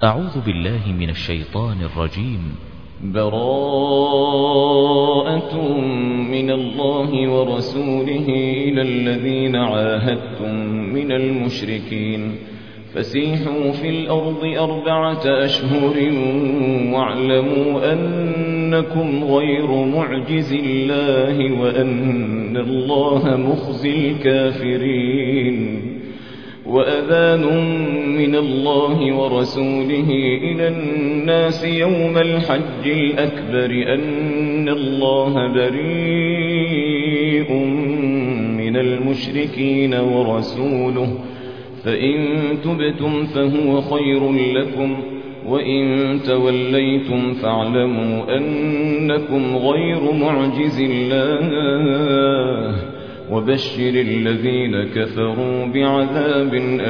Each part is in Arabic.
أعوذ بالله من الشيطان الرجيم. براءة من الله ورسوله إلى الذين عاهدتم من المشركين فسيحوا في الأرض 4 أشهر واعلموا أنكم غير معجز الله وأن الله مخزي الكافرين. وأذان من الله ورسوله إلى الناس يوم الحج الأكبر أن الله بريء من المشركين ورسوله فإن تبتم فهو خير لكم وإن توليتم فاعلموا أنكم غير معجز الله وبشر الذين كفروا بعذاب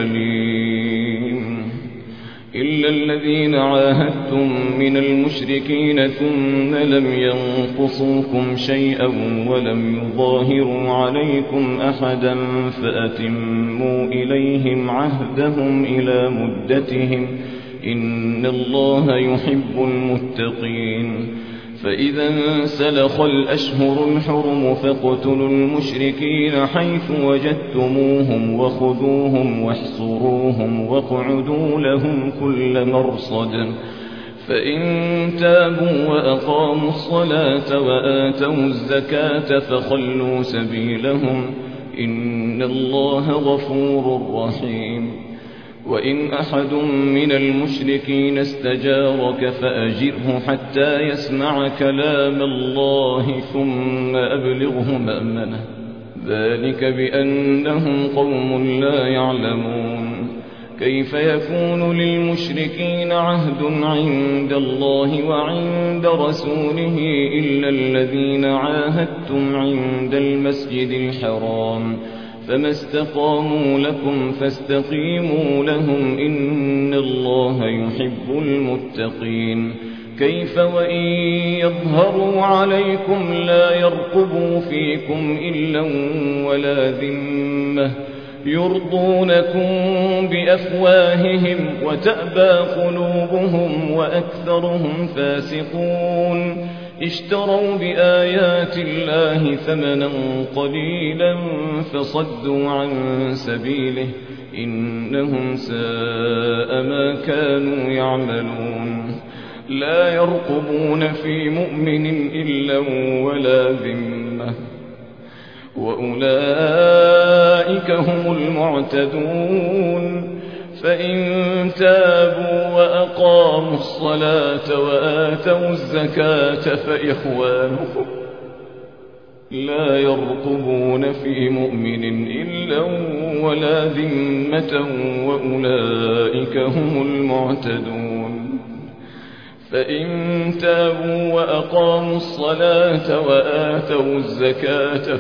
أليم. إلا الذين عاهدتم من المشركين ثم لم ينقصوكم شيئا ولم يظاهروا عليكم أحدا فأتموا إليهم عهدهم إلى مدتهم إن الله يحب المتقين. فإذا انسلخ الأشهر الحرم فاقتلوا المشركين حيث وجدتموهم وخذوهم واحصروهم واقعدوا لهم كل مرصد. فإن تابوا وأقاموا الصلاة وآتوا الزكاة فخلوا سبيلهم إن الله غفور رحيم. وإن أحد من المشركين استجارك فأجره حتى يسمع كلام الله ثم أبلغه مأمنه ذلك بأنهم قوم لا يعلمون. كيف يكون للمشركين عهد عند الله وعند رسوله إلا الذين عاهدتم عند المسجد الحرام فما استقاموا لكم فاستقيموا لهم إن الله يحب المتقين. كيف وإن يظهروا عليكم لا يرقبوا فيكم إلا ولا ذمة يرضونكم بأفواههم وتأبى قلوبهم وأكثرهم فاسقون. اشتروا بآيات الله ثمنا قليلا فصدوا عن سبيله إنهم ساء ما كانوا يعملون. لا يرقبون في مؤمن إلا ولا ذمة وأولئك هم المعتدون. فإن تابوا وأقاموا الصلاة وآتوا الزكاة فإخوانكم لا يرقبون في مؤمن إلا ولا ذمة وأولئك هم المعتدون. فإن تابوا وأقاموا الصلاة وآتوا الزكاة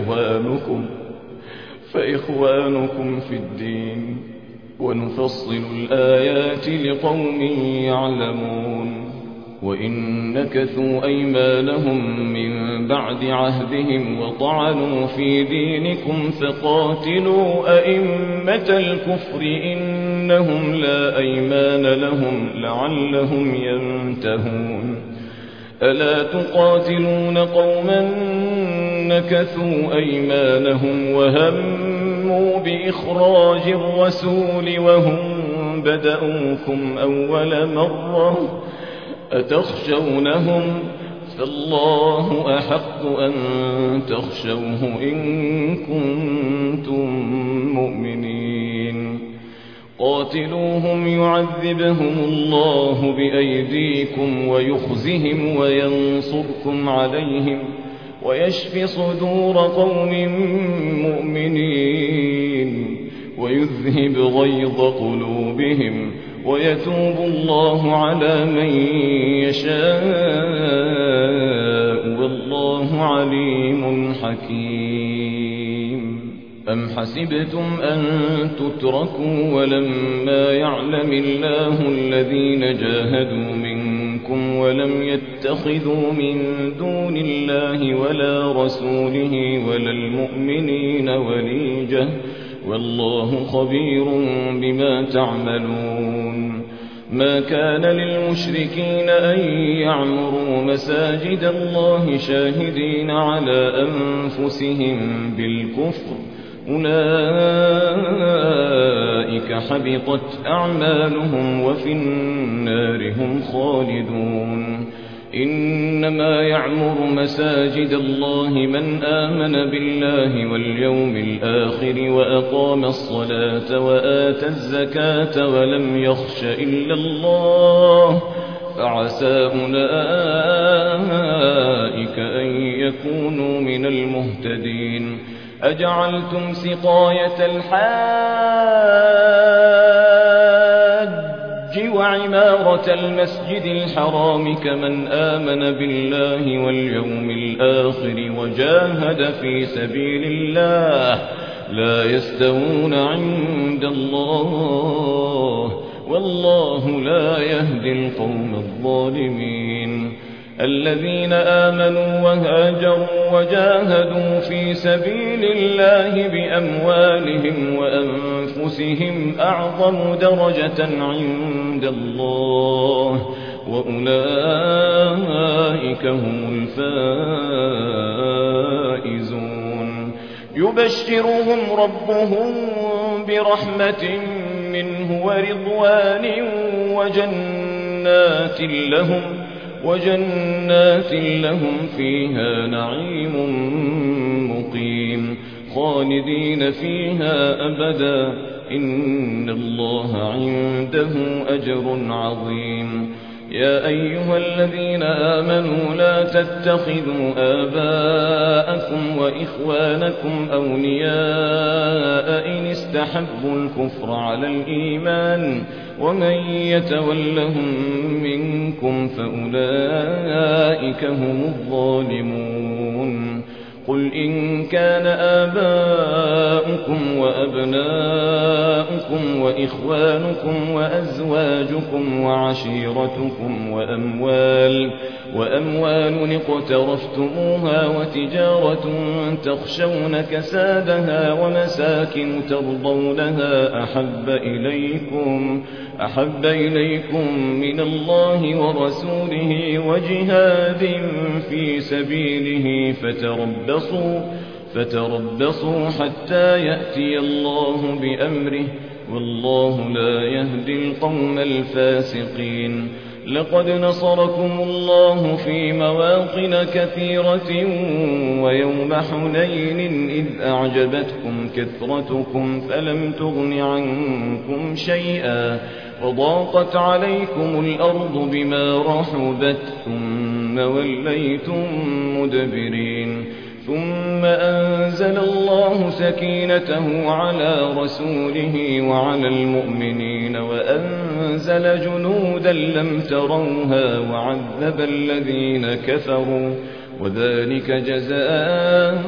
فإخوانكم في الدين ونفصل الآيات لقوم يعلمون. وإن نكثوا أيمانهم من بعد عهدهم وطعنوا في دينكم فقاتلوا أئمة الكفر إنهم لا أيمان لهم لعلهم ينتهون. ألا تقاتلون قوما نكثوا أيمانهم وهموا بإخراج الرسول وهم بدأوكم أول مرة أتخشونهم فالله أحق أن تخشوه إن كنتم مؤمنين. قاتلوهم يعذبهم الله بأيديكم ويخزهم وينصركم عليهم ويشفي صدور قوم مؤمنين ويذهب غيظ قلوبهم ويتوب الله على من يشاء والله عليم حكيم. أم حسبتم أن تتركوا ولما يعلم الله الذين جاهدوا منكم ولم يتخذوا من دون الله ولا رسوله ولا المؤمنين وليجة والله خبير بما تعملون. ما كان للمشركين أن يعمروا مساجد الله شاهدين على أنفسهم بالكفر، أولئك حبطت أعمالهم وفي النار هم خالدون. إنما يعمر مساجد الله من آمن بالله واليوم الآخر وأقام الصلاة وآتى الزكاة ولم يخش إلا الله، فعسى أولئك أن يكونوا من المهتدين. أجعلتم سقاية الحاج وعمارة المسجد الحرام كمن آمن بالله واليوم الآخر وجاهد في سبيل الله لا يستوون عند الله، والله لا يهدي القوم الظالمين. الذين آمنوا وهاجروا وجاهدوا في سبيل الله بأموالهم وأنفسهم أعظم درجة عند الله، وأولئك هم الفائزون. يبشرهم ربهم برحمة منه ورضوان وجنات لهم فيها نعيم مقيم خالدين فيها أبدا، إن الله عنده أجر عظيم. يا أيها الذين آمنوا لا تتخذوا آباءكم وإخوانكم أولياء إن استحبوا الكفر على الإيمان، ومن يتولهم منكم فأولئك هم الظالمون. قل إن كان آباؤكم وأبناؤكم وإخوانكم وأزواجكم وعشيرتكم وأموال اقترفتموها وتجارة تخشون كسادها ومساكن ترضونها أحب إليكم من الله ورسوله وجهاد في سبيله فتربصوا حتى يأتي الله بأمره، والله لا يهدي القوم الفاسقين. لقد نصركم الله في مواطن كثيرة ويوم حنين إذ أعجبتكم كثرتكم فلم تغن عنكم شيئا وضاقت عليكم الأرض بما رحبت ثم وليتم مدبرين. ثم أنزل الله سكينته على رسوله وعلى المؤمنين وأنزل جنودا لم تروها وعذب الذين كفروا، وذلك جزاء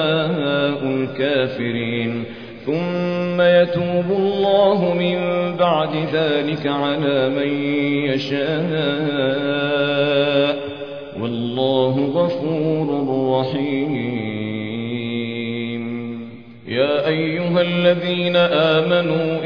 الكافرين. ثم يتوب الله من بعد ذلك على من يشاء، والله غفور رحيم. يا أيها الذين آمنوا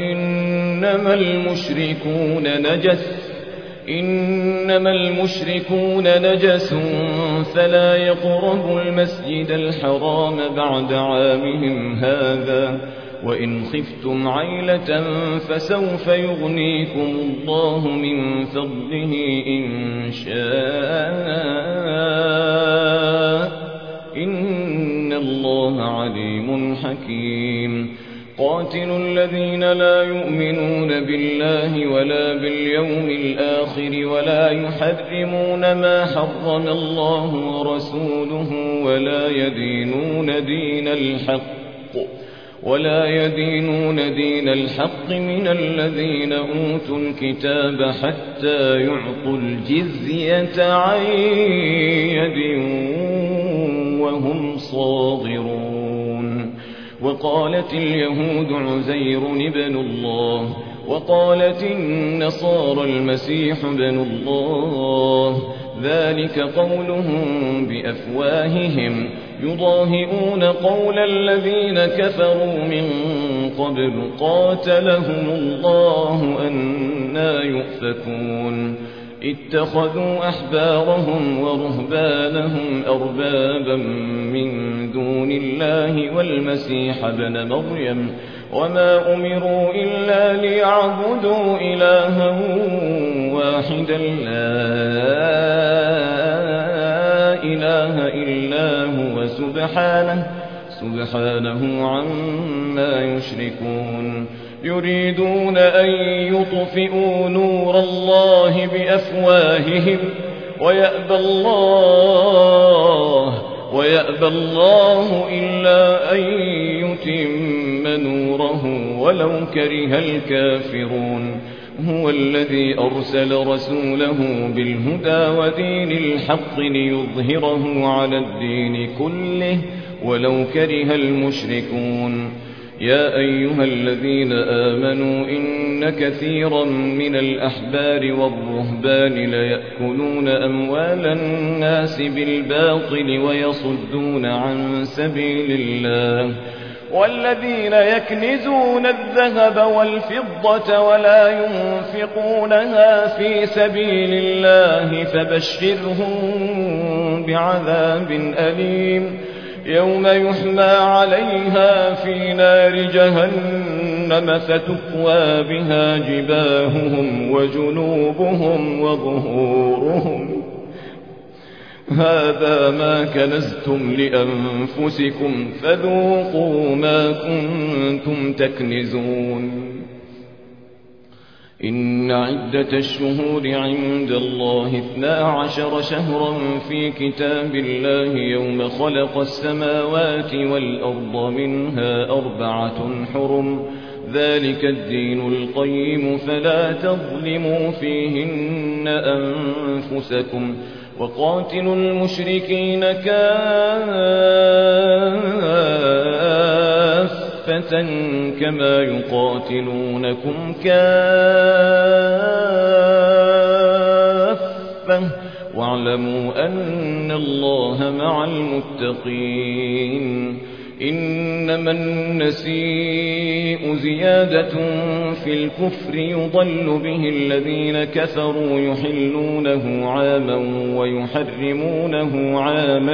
إنما المشركون نجس فلا يقربوا المسجد الحرام بعد عامهم هذا، وإن خفتم عيلة فسوف يغنيكم الله من فضله إن شاء، إن الله عليم حكيم. قاتلوا الذين لا يؤمنون بالله ولا باليوم الآخر ولا يحرمون ما حرم الله ورسوله ولا يدينون دين الحق من الذين أوتوا الكتاب حتى يعطوا الجزية عن يد وهم صاغرون. وقالت اليهود عزير ابن الله وقالت النصارى المسيح ابن الله، ذلك قولهم بأفواههم يضاهئون قول الذين كفروا من قبل قاتلهم الله أن عنا يؤفكون اتخذوا أحبارهم ورهبانهم أربابا من دون الله والمسيح ابن مريم وما أمروا إلا ليعبدوا إلها واحدا لا إله إلا هو سبحانه عما يشركون يريدون أن يطفئوا نور الله بأفواههم ويأبى الله إلا أن يتم نوره ولو كره الكافرون هو الذي أرسل رسوله بالهدى ودين الحق ليظهره على الدين كله ولو كره المشركون يا أيها الذين آمنوا إن كثيرا من الأحبار والرهبان ليأكلون أموال الناس بالباطل ويصدون عن سبيل الله والذين يكنزون الذهب والفضة ولا ينفقونها في سبيل الله فبشرهم بعذاب أليم يوم يحمى عليها في نار جهنم فتكوى بها جباههم وجنوبهم وظهورهم هذا ما كنزتم لأنفسكم فذوقوا ما كنتم تكنزون إن عدة الشهور عند الله 12 شهرا في كتاب الله يوم خلق السماوات والأرض منها 4 حرم ذلك الدين القيم فلا تظلموا فيهن أنفسكم وقاتلوا المشركين كافة كما يقاتلونكم كافة واعلموا أن الله مع المتقين إنما النسيء زيادة في الكفر يضل به الذين كفروا يحلونه عاما ويحرمونه عاما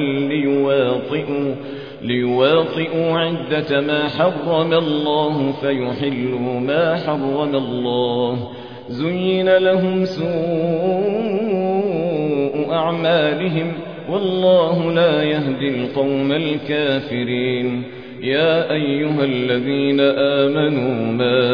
ليواطئوا عدة ما حرم الله فيحلوا ما حرم الله زين لهم سوء أعمالهم والله لا يهدي القوم الكافرين يا أيها الذين آمنوا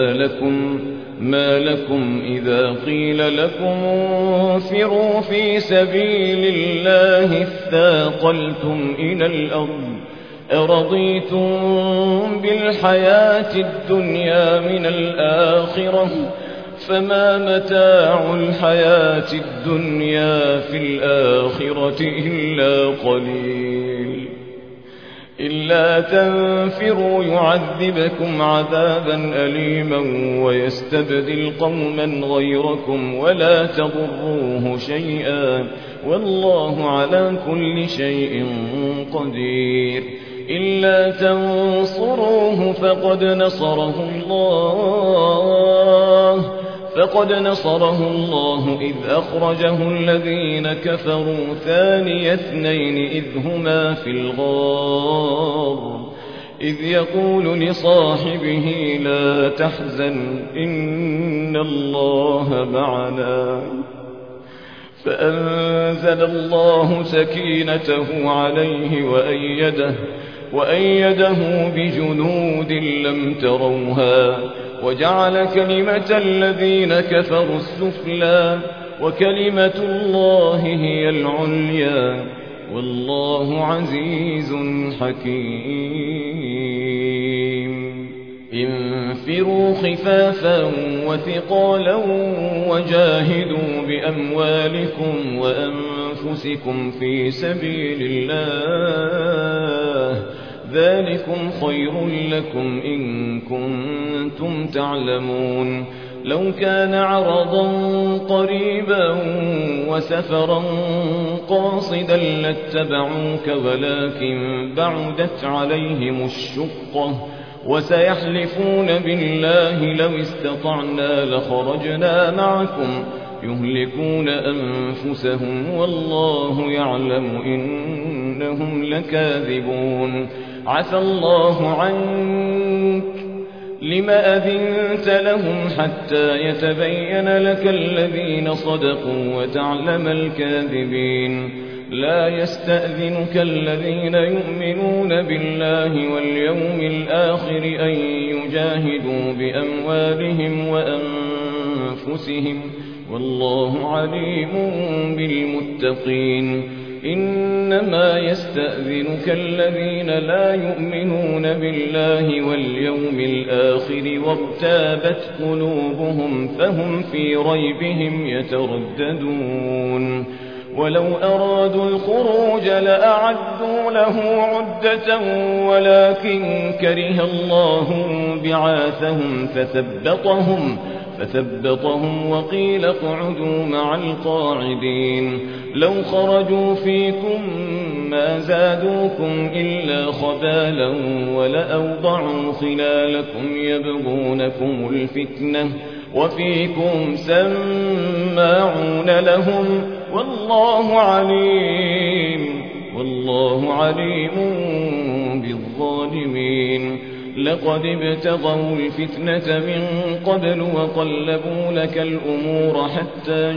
ما لكم إذا قيل لكم انفروا في سبيل الله اثاقلتم إلى الأرض أرضيتم بالحياة الدنيا من الآخرة فما متاع الحياة الدنيا في الآخرة إلا قليل إلا تنفروا يعذبكم عذابا أليما ويستبدل قوما غيركم ولا تضروه شيئا والله على كل شيء قدير إلا تنصروه فقد نصره الله إذ أخرجه الذين كفروا ثاني اثنين إذ هما في الغار إذ يقول لصاحبه لا تحزن إن الله معنا فأنزل الله سكينته عليه وأيده بجنود لم تروها وجعل كلمة الذين كفروا السفلى وكلمة الله هي العليا والله عزيز حكيم انفروا خفافا وثقالا وجاهدوا بأموالكم وأنفسكم في سبيل الله ذلكم خير لكم إن كنتم تعلمون لو كان عرضا قريبا وسفرا قاصدا لاتبعوك ولكن بعدت عليهم الشقة وسيحلفون بالله لو استطعنا لخرجنا معكم يهلكون أنفسهم والله يعلم إنهم لكاذبون عفى الله عنك لم أذنت لهم حتى يتبين لك الذين صدقوا وتعلم الكاذبين لا يستأذنك الذين يؤمنون بالله واليوم الآخر أن يجاهدوا بأموالهم وأنفسهم والله عليم بالمتقين إنما يستأذنك الذين لا يؤمنون بالله واليوم الآخر وارتابت قلوبهم فهم في ريبهم يترددون ولو أرادوا الخروج لأعدوا له عدة ولكن كره الله بعاثهم فثبطهم وقيل اقعدوا مع القاعدين لو خرجوا فيكم ما زادوكم إلا خبالا ولأوضعوا خلالكم يبغونكم الفتنة وفيكم سماعون لهم والله عليم بالظالمين لقد ابتغوا الفتنة من قبل وقلبوا لك الأمور حتى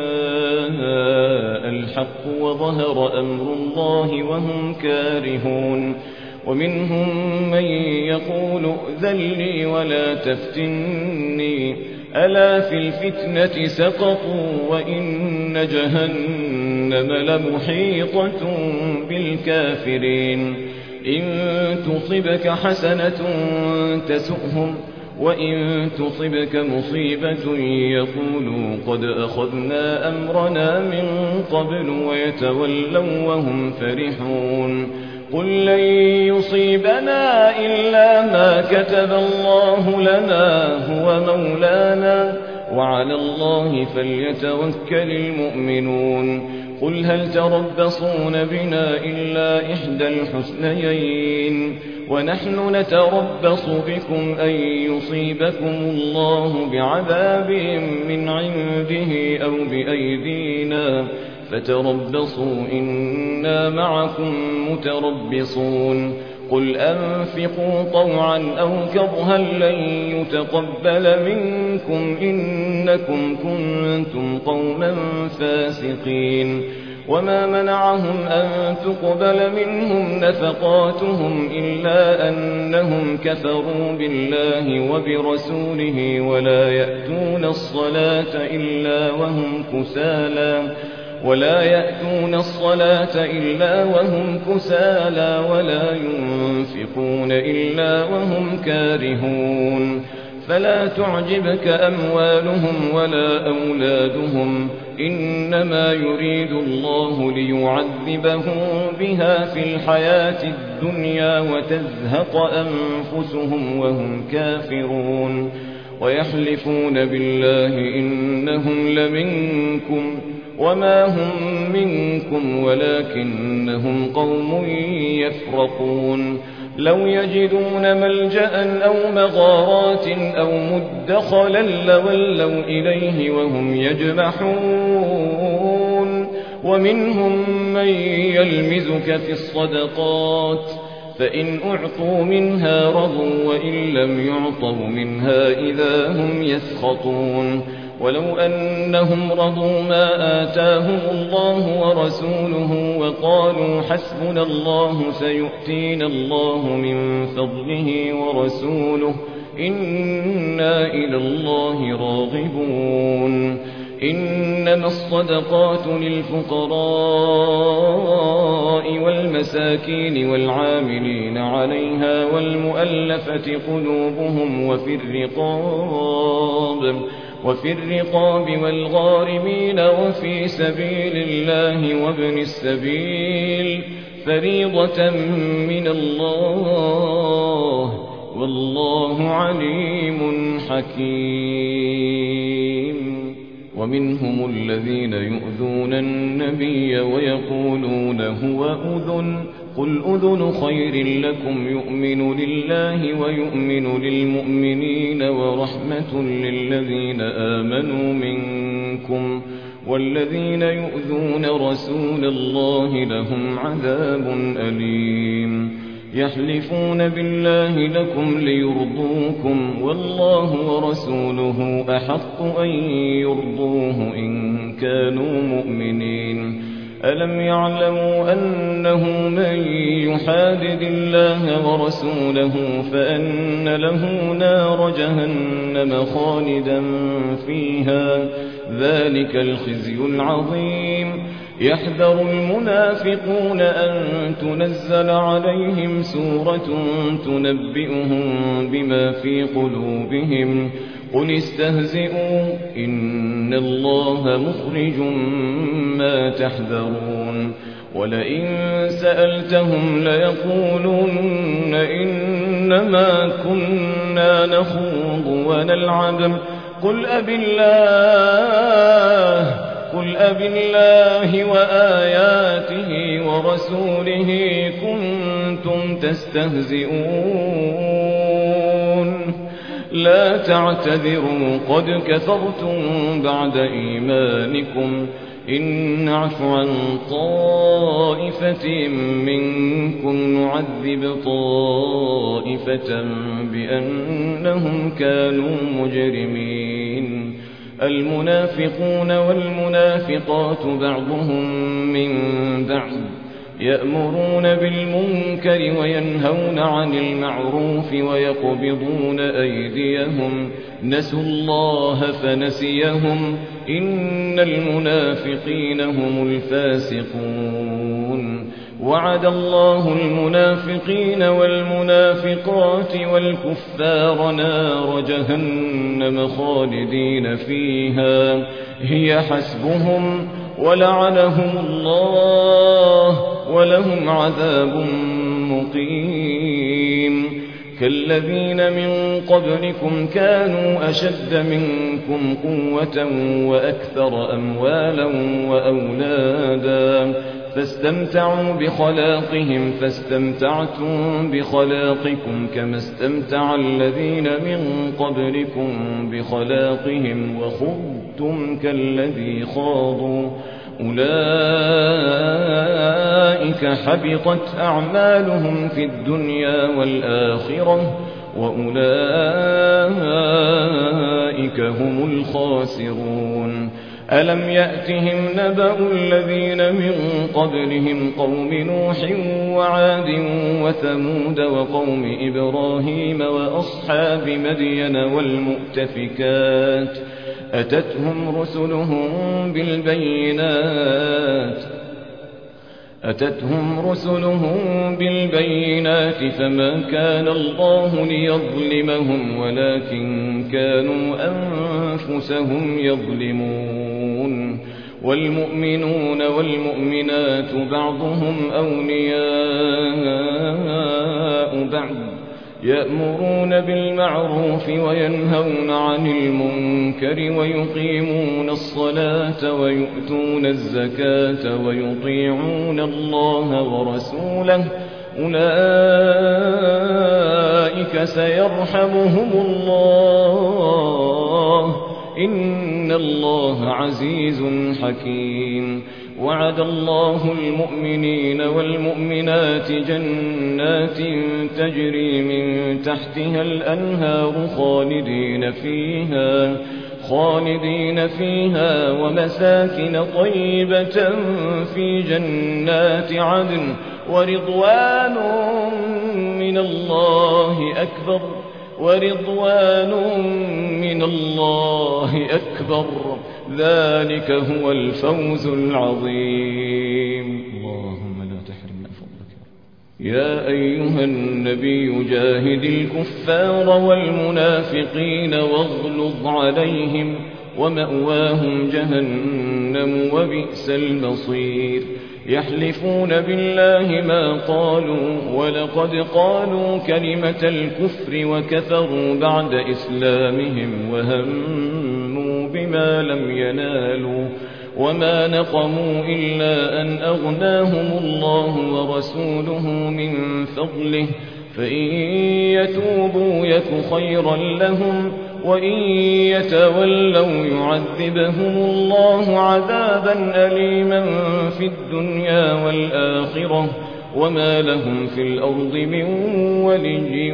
جاء الحق وظهر أمر الله وهم كارهون ومنهم من يقول ائذن لي ولا تفتني ألا في الفتنة سقطوا وإن جهنم لمحيطة بالكافرين إن تصبك حسنة تسؤهم وإن تصبك مصيبة يقولوا قد أخذنا أمرنا من قبل ويتولوا وهم فرحون قل لن يصيبنا إلا ما كتب الله لنا هو مولانا وعلى الله فليتوكل المؤمنون قل هل تربصون بنا إلا إحدى الحسنيين ونحن نتربص بكم أن يصيبكم الله بعذاب من عنده أو بأيدينا فتربصوا إنا معكم متربصون قل أنفقوا طوعا أو كرها لن يتقبل منكم إنكم كنتم قوما فاسقين وما منعهم أن تقبل منهم نفقاتهم إلا أنهم كفروا بالله وبرسوله ولا يأتون الصلاة إلا وهم كسالى ولا ينفقون إلا وهم كارهون فلا تعجبك أموالهم ولا أولادهم إنما يريد الله ليعذبهم بها في الحياة الدنيا وتزهق أنفسهم وهم كافرون ويحلفون بالله إنهم لمنكم وما هم منكم ولكنهم قوم يفرقون لو يجدون ملجأ أو مغارات أو مدخلا لولوا إليه وهم يجمحون ومنهم من يلمزك في الصدقات فإن أعطوا منها رضوا وإن لم يعطوا منها إذا هم يسخطون ولو أنهم رضوا ما آتاهم الله ورسوله وقالوا حسبنا الله سيؤتينا الله من فضله ورسوله إنا إلى الله راغبون إنما الصدقات للفقراء والمساكين والعاملين عليها والمؤلفة قلوبهم وفي الرقاب والغارمين وفي سبيل الله وابن السبيل فريضة من الله والله عليم حكيم ومنهم الذين يؤذون النبي ويقولون هو أذن قل أذن خير لكم يؤمن لله ويؤمن للمؤمنين ورحمة للذين آمنوا منكم والذين يؤذون رسول الله لهم عذاب أليم يحلفون بالله لكم ليرضوكم والله ورسوله أحق أن يرضوه إن كانوا مؤمنين ألم يعلموا أنه من يحادد الله ورسوله فأن له نار جهنم خالدا فيها ذلك الخزي العظيم يحذر المنافقون أن تنزل عليهم سورة تنبئهم بما في قلوبهم قل استهزئوا إن الله مخرج ما تحذرون ولئن سألتهم ليقولن إنما كنا نخوض ونلعب قل أب الله وآياته ورسوله كنتم تستهزئون لا تعتذروا قد كفرتم بعد إيمانكم إن نعف عن طائفة منكم نعذب طائفة بأنهم كانوا مجرمين المنافقون والمنافقات بعضهم من بعض يأمرون بالمنكر وينهون عن المعروف ويقبضون أيديهم نسوا الله فنسيهم إن المنافقين هم الفاسقون وعد الله المنافقين والمنافقات والكفار نار جهنم خالدين فيها هي حسبهم ولعنهم الله ولهم عذاب مقيم كالذين من قبلكم كانوا أشد منكم قوة وأكثر أموالا وأولادا فاستمتعوا بخلاقهم فاستمتعتم بخلاقكم كما استمتع الذين من قبلكم بخلاقهم وخضتم كالذي خاضوا أولئك حبطت أعمالهم في الدنيا والآخرة وأولئك هم الخاسرون ألم يأتهم نبأ الذين من قبلهم قوم نوح وعاد وثمود وقوم إبراهيم وأصحاب مدين والمؤتفكات أتتهم رسلهم بالبينات فما كان الله ليظلمهم ولكن كانوا أنفسهم يظلمون والمؤمنون والمؤمنات بعضهم أولياء بعض يأمرون بالمعروف وينهون عن المنكر ويقيمون الصلاة ويؤتون الزكاة ويطيعون الله ورسوله أولئك سيرحمهم الله إن الله عزيز حكيم وعد الله المؤمنين والمؤمنات جنات تجري من تحتها الأنهار خالدين فيها ومساكن طيبة في جنات عدن ورضوان من الله أكبر ذلك هو الفوز العظيم اللهم لا تحرمنا فضلك يا أيها النبي جاهد الكفار والمنافقين واغلظ عليهم ومأواهم جهنم وبئس المصير يحلفون بالله ما قالوا ولقد قالوا كلمة الكفر وكفروا بعد إسلامهم وهموا بما لم ينالوا وما نقموا إلا أن أغناهم الله ورسوله من فضله فإن يتوبوا يك خيرا لهم وإن يتولوا يعذبهم الله عذابا أليما في الدنيا والآخرة وما لهم في الأرض من ولي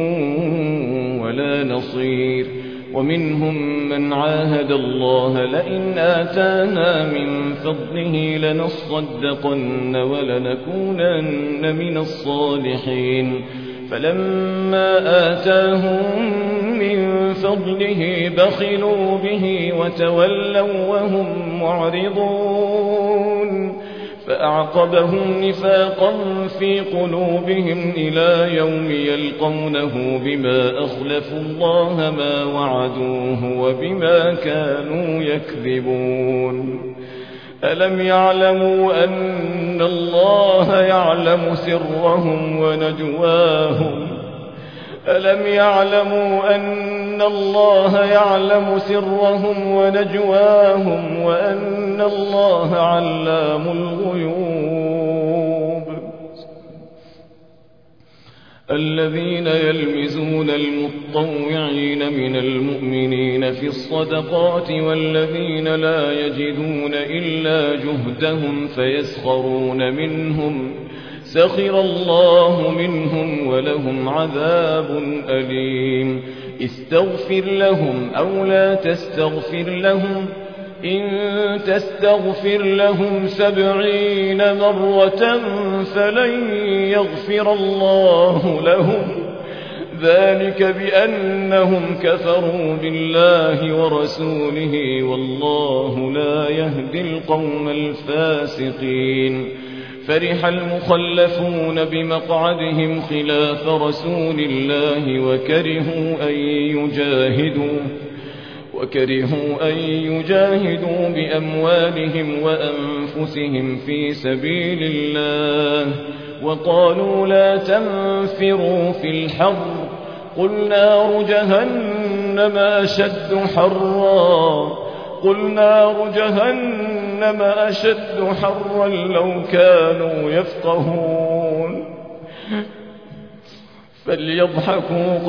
ولا نصير ومنهم من عاهد الله لئن آتانا من فضله لنصدقن ولنكونن من الصالحين فلما آتاهم من فضله بخلوا به وتولوا وهم معرضون فأعقبهم نفاقا في قلوبهم إلى يوم يلقونه بما أخلفوا الله ما وعدوه وبما كانوا يكذبون ألم يعلموا أن الله يعلم سرهم ونجواهم ألم يعلموا أن الله يعلم سرهم ونجواهم وأن الله علام الغيوب الذين يلمزون المطوعين من المؤمنين في الصدقات والذين لا يجدون إلا جهدهم فيسخرون منهم سخر الله منهم ولهم عذاب أليم استغفر لهم أو لا تستغفر لهم إن تستغفر لهم 70 مرة فلن يغفر الله لهم ذلك بأنهم كفروا بالله ورسوله والله لا يهدي القوم الفاسقين فرح المخلفون بمقعدهم خلاف رسول الله وكرهوا أن يجاهدوا بأموالهم وأنفسهم في سبيل الله وقالوا لا تنفروا في الحر قل نار جهنم أشد حرا لو كانوا يفقهون فليضحكوا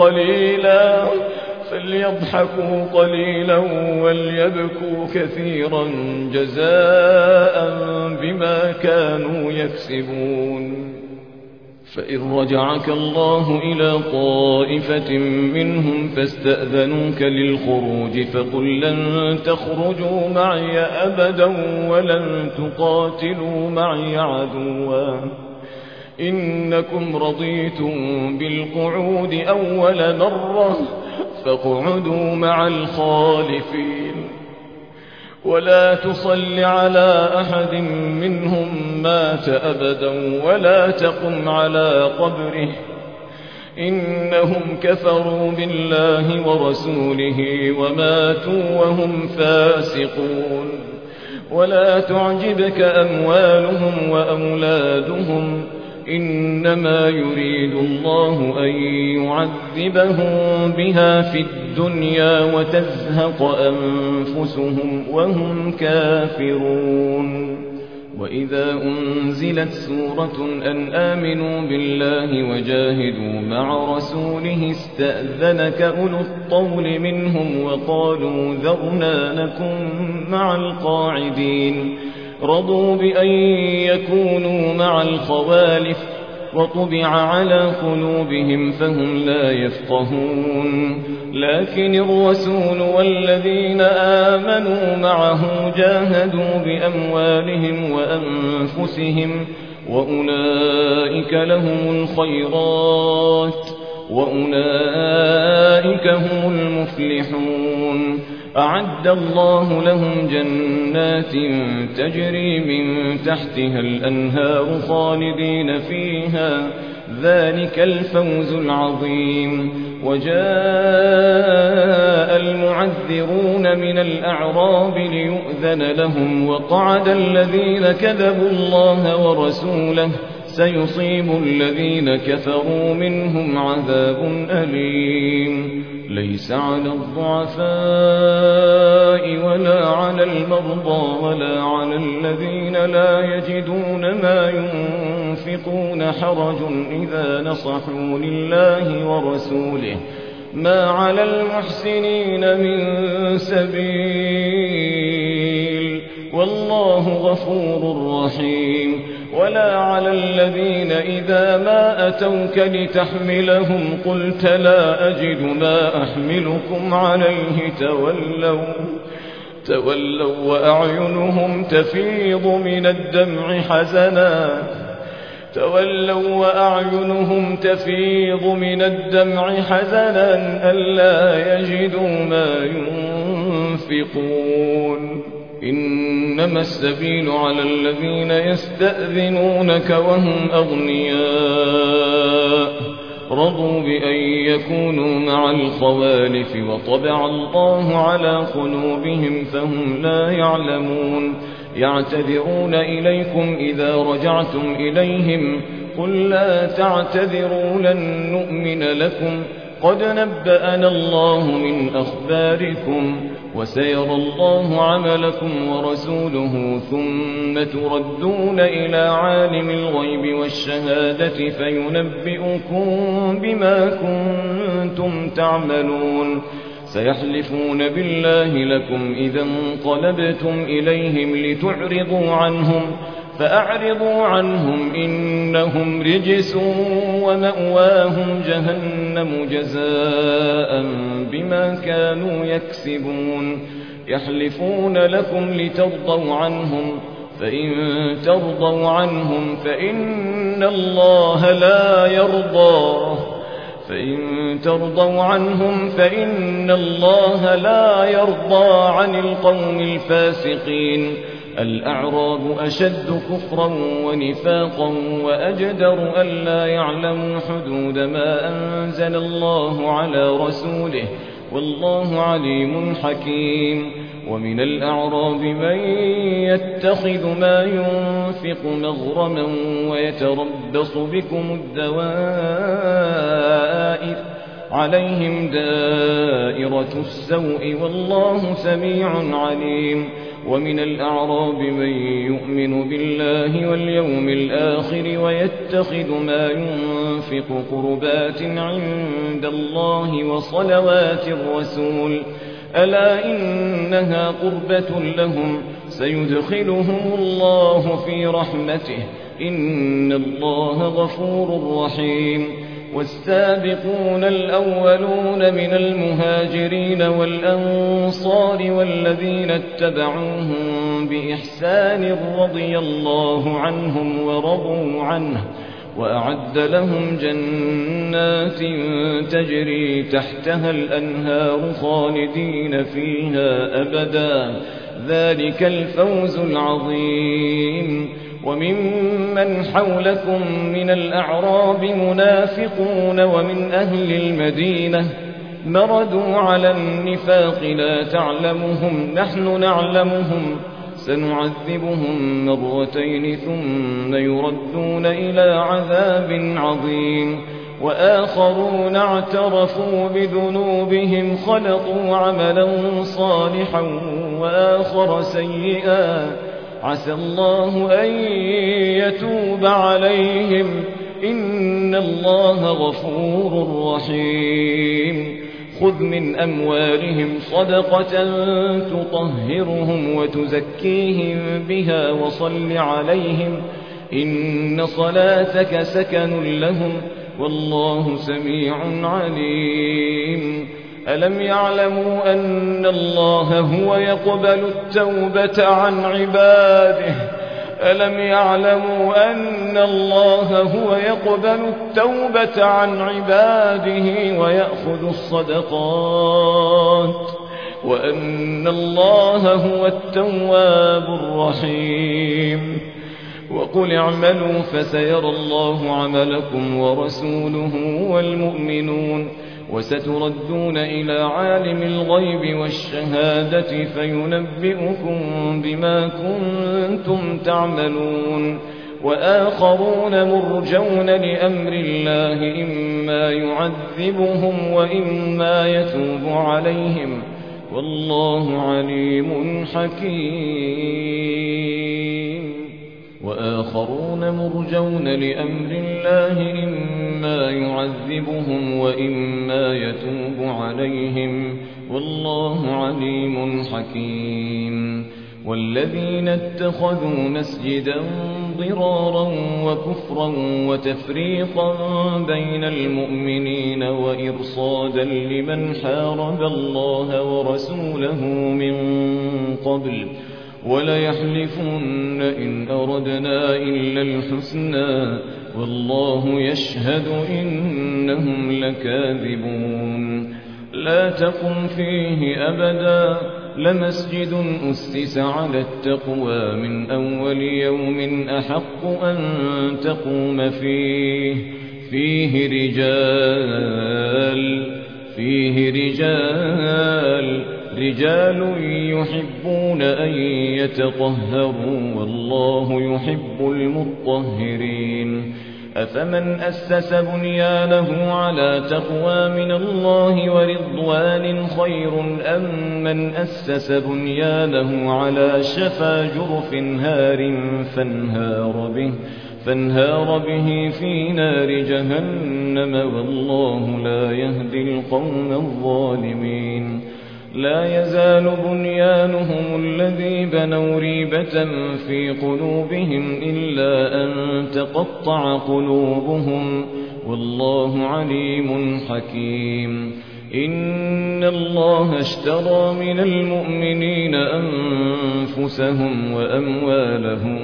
قليلا وليبكوا كثيرا جزاء بما كانوا يكسبون فإن رجعك الله إلى طائفة منهم فاستأذنوك للخروج فقل لن تخرجوا معي أبدا ولن تقاتلوا معي عدوا إنكم رضيتم بالقعود أول مرة فاقعدوا مع الخالفين ولا تصل على أحد منهم مات أبدا ولا تقم على قبره إنهم كفروا بالله ورسوله وماتوا وهم فاسقون ولا تعجبك أموالهم وأولادهم إنما يريد الله أن يعذبهم بها في الدنيا وتزهق أنفسهم وهم كافرون وإذا أنزلت سورة أن آمنوا بالله وجاهدوا مع رسوله استأذنك أولو الطول منهم وقالوا ذرنا نكن مع القاعدين رضوا بأن يكونوا مع الخوالف وطبع على قلوبهم فهم لا يفقهون لكن الرسول والذين آمنوا معه جاهدوا بأموالهم وأنفسهم وأولئك لهم الخيرات وأولئك هم المفلحون أعد الله لهم جنات تجري من تحتها الأنهار خالدين فيها ذلك الفوز العظيم وجاء المعذرون من الأعراب ليؤذن لهم وقعد الذين كذبوا الله ورسوله سيصيب الذين كفروا منهم عذاب أليم ليس على الضعفاء ولا على المرضى ولا على الذين لا يجدون ما ينفقون حرج إذا نصحوا لله ورسوله ما على المحسنين من سبيل والله غفور رحيم. ولا على الذين إذا ما أتوك لتحملهم قلت لا أجد ما أحملكم عليه تولوا وأعينهم تفيض من الدمع حزنا ألا يجدوا ما ينفقون. إنما السبيل على الذين يستأذنونك وهم أغنياء رضوا بأن يكونوا مع الخوالف وطبع الله على قلوبهم فهم لا يعلمون. يعتذرون إليكم إذا رجعتم إليهم قل لا تعتذروا لن نؤمن لكم قد نبأنا الله من أخباركم وسيرى الله عملكم ورسوله ثم تردون إلى عالم الغيب والشهادة فينبئكم بما كنتم تعملون. سيحلفون بالله لكم إذا انقلبتم إليهم لتعرضوا عنهم فأعرضوا عنهم إنهم رجس ومأواهم جهنم جزاء بما كانوا يكسبون. يحلفون لكم لترضوا عنهم فإن ترضوا عنهم فإن الله لا يرضى عن القوم الفاسقين. الأعراب أشد كفرا ونفاقا وأجدر ألا يعلموا حدود ما أنزل الله على رسوله والله عليم حكيم. ومن الأعراب من يتخذ ما ينفق مغرما ويتربص بكم الدوائر عليهم دائرة السوء والله سميع عليم. ومن الأعراب من يؤمن بالله واليوم الآخر ويتخذ ما ينفق قربات عند الله وصلوات الرسول ألا إنها قربة لهم سيدخلهم الله في رحمته إن الله غفور رحيم. والسابقون الأولون من المهاجرين والأنصار والذين اتبعوهم بإحسان رضي الله عنهم ورضوا عنه وأعد لهم جنات تجري تحتها الأنهار خالدين فيها أبدا ذلك الفوز العظيم. وممن حولكم من الأعراب منافقون ومن أهل المدينة مردوا على النفاق لا تعلمهم نحن نعلمهم سنعذبهم مرتين ثم يردون إلى عذاب عظيم. وآخرون اعترفوا بذنوبهم خلطوا عملا صالحا وآخر سيئا عسى الله أن يتوب عليهم إن الله غفور رحيم. خذ من أموالهم صدقة تطهرهم وتزكيهم بها وصل عليهم إن صلاتك سكن لهم والله سميع عليم. ألم يعلموا أن الله هو يقبل التوبة عن عباده ويأخذ الصدقات وأن الله هو التواب الرحيم. وقل اعملوا فسيرى الله عملكم ورسوله والمؤمنون وستردون إلى عالم الغيب والشهادة فينبئكم بما كنتم تعملون. وآخرون مرجون لأمر الله إما يعذبهم وإما يتوب عليهم والله عليم حكيم وآخرون مرجون لأمر الله إما يعذبهم وإما يتوب عليهم والله عليم حكيم والذين اتخذوا مسجدا ضرارا وكفرا وتفريقا بين المؤمنين وإرصادا لمن حارب الله ورسوله من قبل وليحلفن إن أردنا إلا الحسنى والله يشهد إنهم لكاذبون لا تقم فيه أبدا لمسجد أسس على التقوى من أول يوم أحق أن تقوم فيه رجال يحبون أن يتطهروا والله يحب المطهرين أفمن أسس بنيانه على تقوى من الله ورضوان خير أم من أسس بنيانه على شفا جرف هار فانهار به في نار جهنم والله لا يهدي القوم الظالمين لا يزال بنيانهم الذي بنوا ريبة في قلوبهم إلا أن تقطع قلوبهم والله عليم حكيم إن الله اشترى من المؤمنين أنفسهم وأموالهم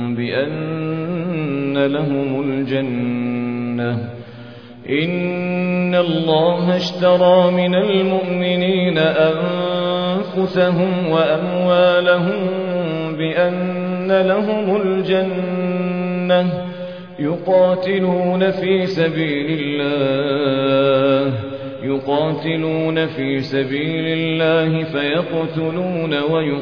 بأن لهم الجنة إن الله اشترى من المؤمنين أنفسهم وأموالهم بأن لهم الجنة يقاتلون في سبيل الله فيقتلون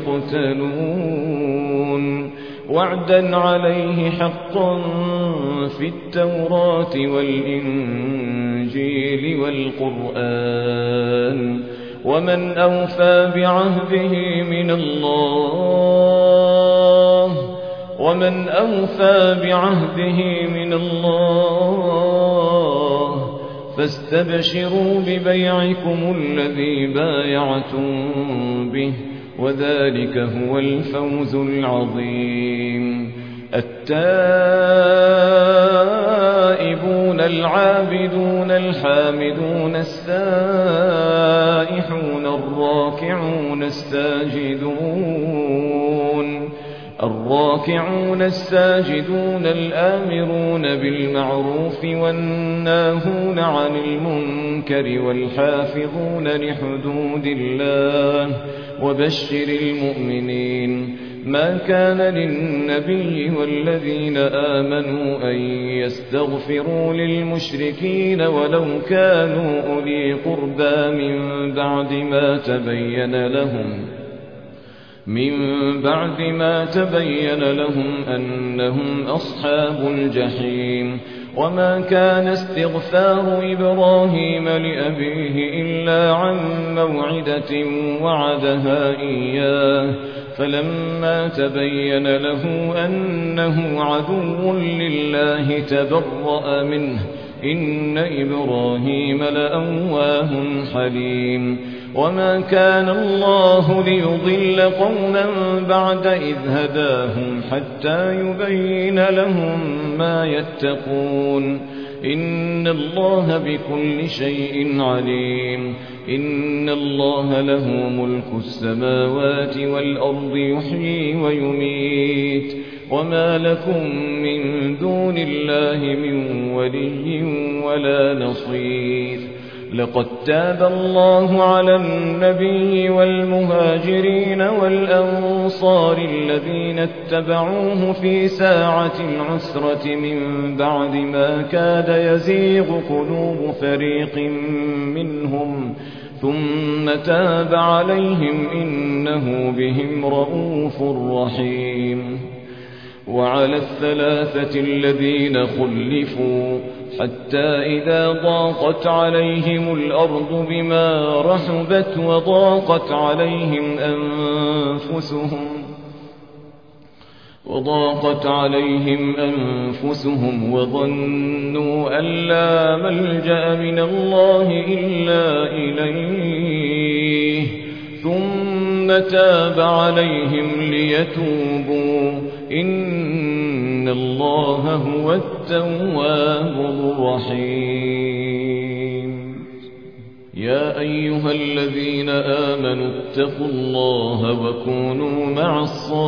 ويقتلون وعدا عليه حقا في التوراة والإنجيل والقرآن ومن أوفى بعهده من الله فاستبشروا ببيعكم الذي بايعتم به وذلك هو الفوز العظيم التائبون العابدون الحامدون السائحون الراكعون الساجدون الآمرون بالمعروف والناهون عن المنكر والحافظون لحدود الله وبشر المؤمنين ما كان للنبي والذين آمنوا أن يستغفروا للمشركين ولو كانوا أولي قربى من بعد ما تبين لهم أنهم أصحاب الجحيم وما كان استغفار إبراهيم لأبيه إلا عن موعدة وعدها إياه فلما تبين له أنه عدو لله تبرأ منه إن إبراهيم لأواه حليم وما كان الله ليضل قوما بعد إذ هداهم حتى يبين لهم ما يتقون إن الله بكل شيء عليم إن الله له ملك السماوات والأرض يحيي ويميت وما لكم من دون الله من ولي ولا نصير لقد تاب الله على النبي والمهاجرين والأنصار الذين اتبعوه في ساعة العسرة من بعد ما كاد يزيغ قلوب فريق منهم ثم تاب عليهم إنه بهم رءوف رحيم وعلى الثلاثة الذين خلفوا حتى إذا ضاقت عليهم الأرض بما رحبت وضاقت عليهم أنفسهم وظنوا أن لا ملجأ من الله إلا إليه ثم تاب عليهم ليتوبوا إن الله هو التواب الرحيم. يا أيها الذين آمنوا اتقوا الله وكونوا مع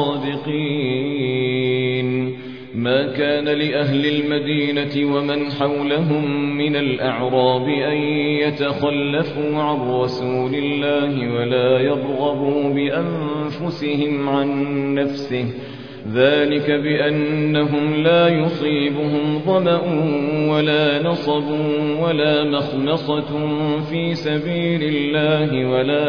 الصادقين. ما كان لأهل المدينة ومن حولهم من الأعراب أن يتخلفوا عن رسول الله ولا يرغبوا بأنفسهم عن نفسه، ذلك بأنهم لا يصيبهم ظمأ ولا نصب ولا مخمصة في سبيل الله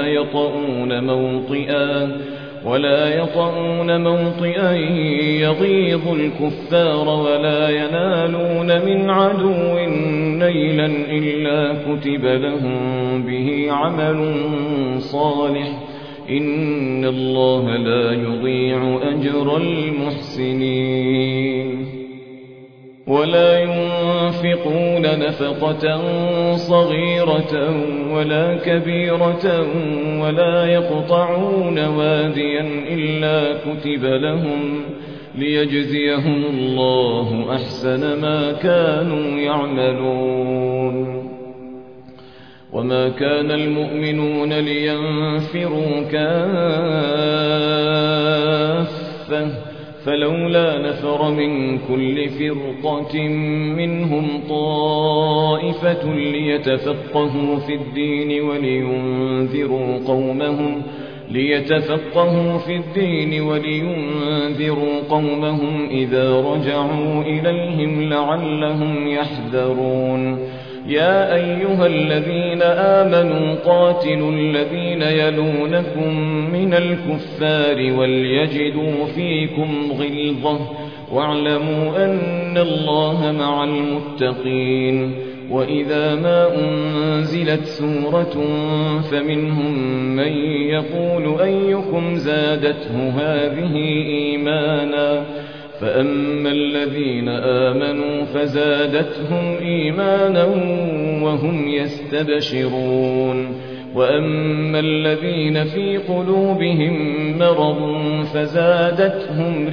ولا يطؤون موطئا يغيظ الكفار ولا ينالون من عدو نيلا إلا كتب لهم به عمل صالح إن الله لا يضيع أجر المحسنين. ولا ينفقون نفقة صغيرة ولا كبيرة ولا يقطعون واديا إلا كتب لهم ليجزيهم الله أحسن ما كانوا يعملون. وما كان المؤمنون لينفروا كافة فلولا نفر من كل فرقة منهم طائفة ليتفقهوا في الدين ولينذروا قومهم إذا رجعوا إليهم لعلهم يحذرون. يا أيها الذين آمنوا قاتلوا الذين يلونكم من الكفار وليجدوا فيكم غلظة واعلموا أن الله مع المتقين. وإذا ما أنزلت سورة فمنهم من يقول أيكم زادته هذه إيمانا فأما الذين آمنوا فزادتهم إيمانا وهم يستبشرون وأما الذين في قلوبهم مرض فزادتهم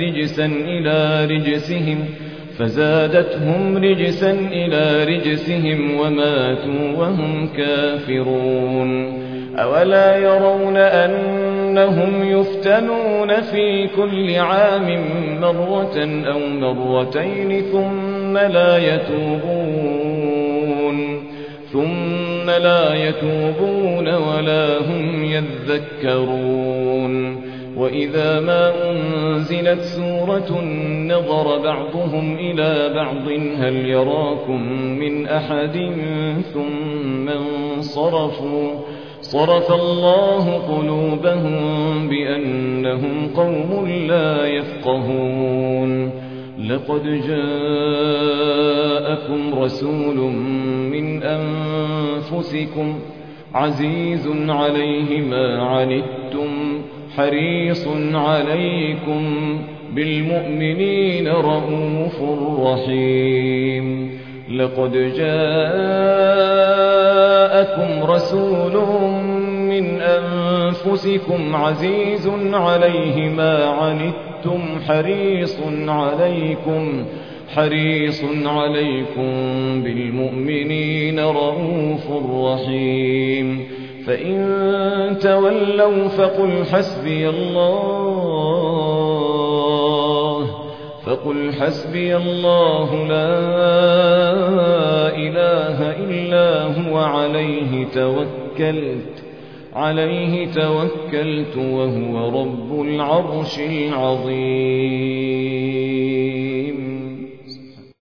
رجسا إلى رجسهم وماتوا وهم كافرون. أولا يرون أنهم يفتنون في كل عام مرة أو مرتين ثم لا يتوبون ولا هم يذكرون. وإذا ما أنزلت سورة نظر بعضهم إلى بعض هل يراكم من أحد ثم انصرفوا صرف الله قلوبهم بأنهم قوم لا يفقهون. لقد جاءكم رسول من أنفسكم عزيز عليه ما عنتم حريص عليكم بالمؤمنين رؤوف رحيم. لقد جاءكم رسول من أنفسكم عزيز عليه ما عنتم حريص عليكم بالمؤمنين رؤوف رحيم. فإن تولوا فقل حسبي الله لا إله إلا هو عليه توكلت وهو رب العرش العظيم.